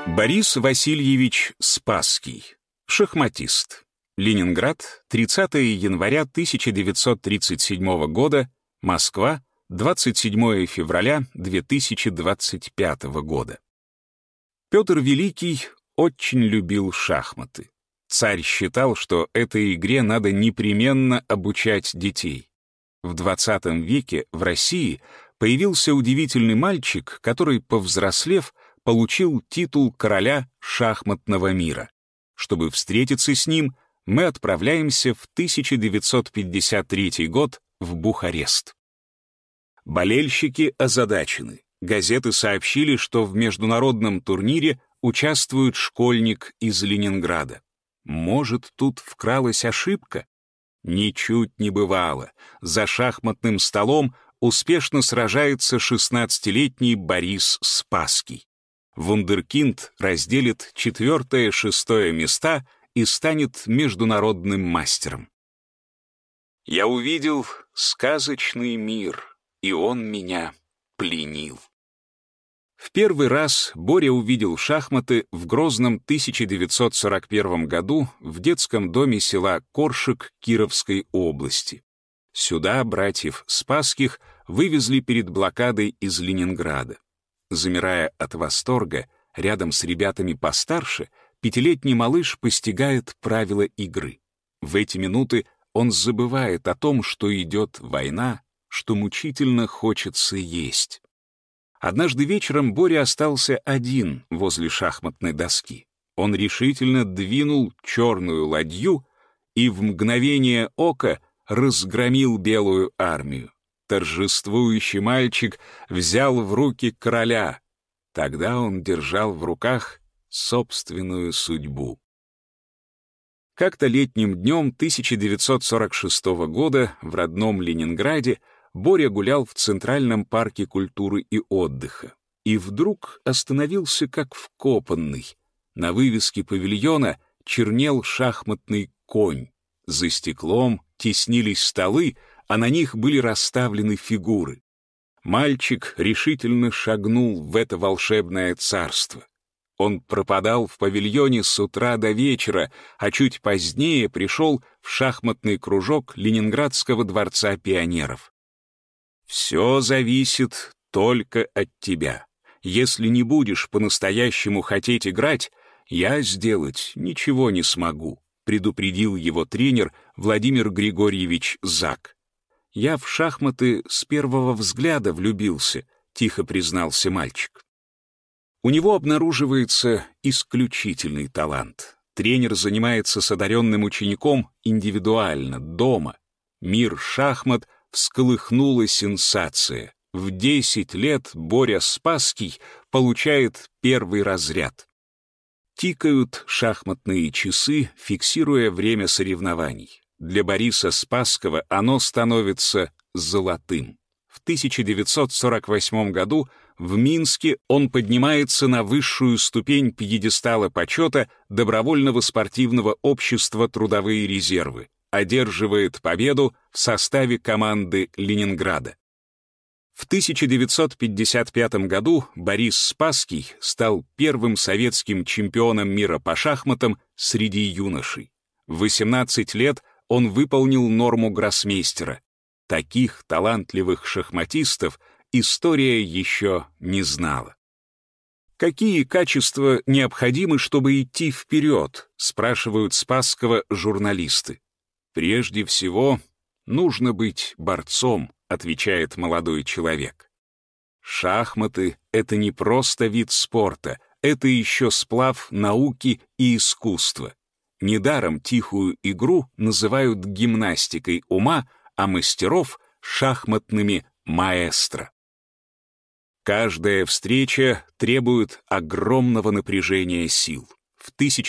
Борис Васильевич Спасский. Шахматист. Ленинград, 30 января 1937 года, Москва, 27 февраля 2025 года. Петр Великий очень любил шахматы. Царь считал, что этой игре надо непременно обучать детей. В 20 веке в России появился удивительный мальчик, который, повзрослев, получил титул короля шахматного мира. Чтобы встретиться с ним, мы отправляемся в 1953 год в Бухарест. Болельщики озадачены. Газеты сообщили, что в международном турнире участвует школьник из Ленинграда. Может, тут вкралась ошибка? Ничуть не бывало. За шахматным столом успешно сражается 16-летний Борис Спасский. Вундеркинд разделит 4-6 места и станет международным мастером. Я увидел сказочный мир, и он меня пленил. В первый раз Боря увидел шахматы в грозном 1941 году в детском доме села Коршик Кировской области. Сюда братьев Спасских вывезли перед блокадой из Ленинграда. Замирая от восторга, рядом с ребятами постарше, 5-летний малыш постигает правила игры. В эти минуты он забывает о том, что идет война, что мучительно хочется есть. Однажды вечером Боря остался один возле шахматной доски. Он решительно двинул черную ладью и в мгновение ока разгромил белую армию. Торжествующий мальчик взял в руки короля. Тогда он держал в руках собственную судьбу. Как-то летним днем 1946 года в родном Ленинграде Боря гулял в Центральном парке культуры и отдыха. И вдруг остановился как вкопанный. На вывеске павильона чернел шахматный конь. За стеклом теснились столы, а на них были расставлены фигуры. Мальчик решительно шагнул в это волшебное царство. Он пропадал в павильоне с утра до вечера, а чуть позднее пришел в шахматный кружок Ленинградского дворца пионеров. «Все зависит только от тебя. Если не будешь по-настоящему хотеть играть, я сделать ничего не смогу», предупредил его тренер Владимир Григорьевич Зак. «Я в шахматы с первого взгляда влюбился», — тихо признался мальчик. У него обнаруживается исключительный талант. Тренер занимается с одаренным учеником индивидуально, дома. Мир шахмат всколыхнула сенсация. В 10 лет Боря Спасский получает первый разряд. Тикают шахматные часы, фиксируя время соревнований. Для Бориса Спасского оно становится золотым. В 1948 году в Минске он поднимается на высшую ступень пьедестала почета Добровольного спортивного общества «Трудовые резервы», одерживает победу в составе команды Ленинграда. В 1955 году Борис Спасский стал первым советским чемпионом мира по шахматам среди юношей. В 18 лет он выполнил норму гроссмейстера. Таких талантливых шахматистов история еще не знала. «Какие качества необходимы, чтобы идти вперед?» — спрашивают Спасского журналисты. «Прежде всего, нужно быть борцом», — отвечает молодой человек. Шахматы — это не просто вид спорта, это еще сплав науки и искусства. Недаром тихую игру называют гимнастикой ума, а мастеров — шахматными маэстро. Каждая встреча требует огромного напряжения сил. В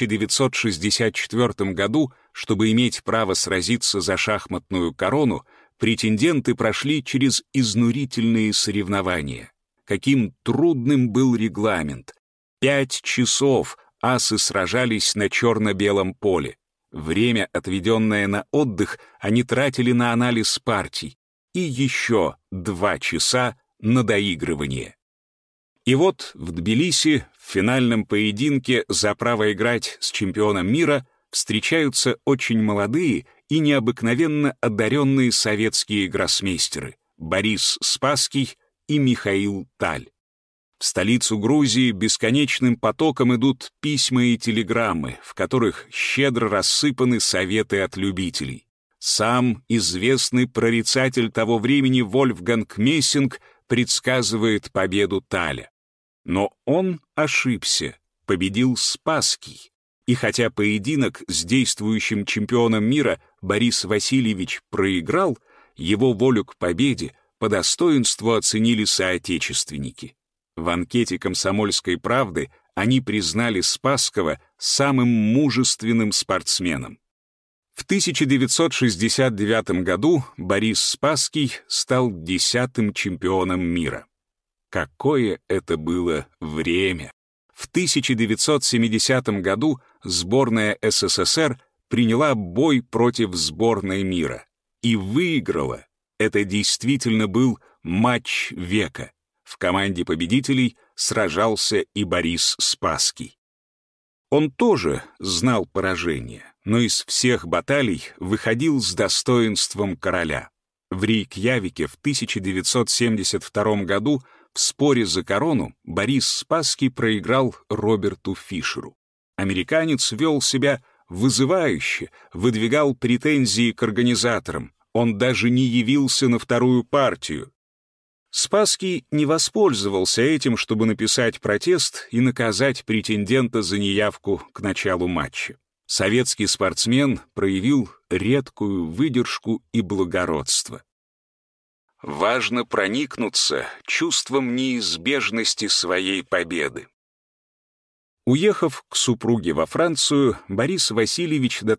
1964 году, чтобы иметь право сразиться за шахматную корону, претенденты прошли через изнурительные соревнования. Каким трудным был регламент. 5 часов асы сражались на черно-белом поле. Время, отведенное на отдых, они тратили на анализ партий. И еще 2 часа на доигрывание. И вот в Тбилиси в финальном поединке за право играть с чемпионом мира встречаются очень молодые и необыкновенно одаренные советские гроссмейстеры Борис Спасский и Михаил Таль. В столицу Грузии бесконечным потоком идут письма и телеграммы, в которых щедро рассыпаны советы от любителей. Сам известный прорицатель того времени Вольфганг Мессинг предсказывает победу Таля. Но он ошибся, победил Спасский. И хотя поединок с действующим чемпионом мира Борис Васильевич проиграл, его волю к победе по достоинству оценили соотечественники. В анкете «Комсомольской правды» они признали Спасского самым мужественным спортсменом. В 1969 году Борис Спасский стал 10-м чемпионом мира. Какое это было время! В 1970 году сборная СССР приняла бой против сборной мира и выиграла. Это действительно был матч века. В команде победителей сражался и Борис Спасский. Он тоже знал поражение, но из всех баталий выходил с достоинством короля. В Рейкьявике в 1972 году в споре за корону Борис Спасский проиграл Роберту Фишеру. Американец вел себя вызывающе, выдвигал претензии к организаторам. Он даже не явился на вторую партию. Спасский не воспользовался этим, чтобы написать протест и наказать претендента за неявку к началу матча. Советский спортсмен проявил редкую выдержку и благородство. Важно проникнуться чувством неизбежности своей победы. Уехав к супруге во Францию, Борис Васильевич до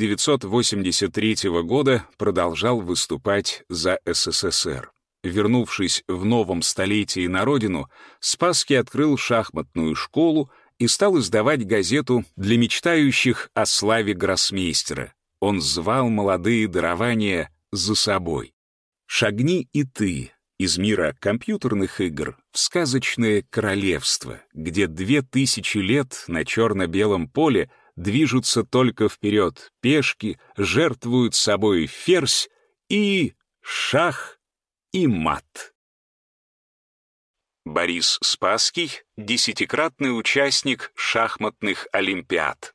1983 года продолжал выступать за СССР. Вернувшись в новом столетии на родину, Спасский открыл шахматную школу и стал издавать газету для мечтающих о славе гроссмейстера. Он звал молодые дарования за собой. «Шагни и ты» из мира компьютерных игр в сказочное королевство, где 2000 лет на черно-белом поле движутся только вперед пешки, жертвуют собой ферзь и шах и мат. Борис Спасский — 10-кратный участник шахматных олимпиад.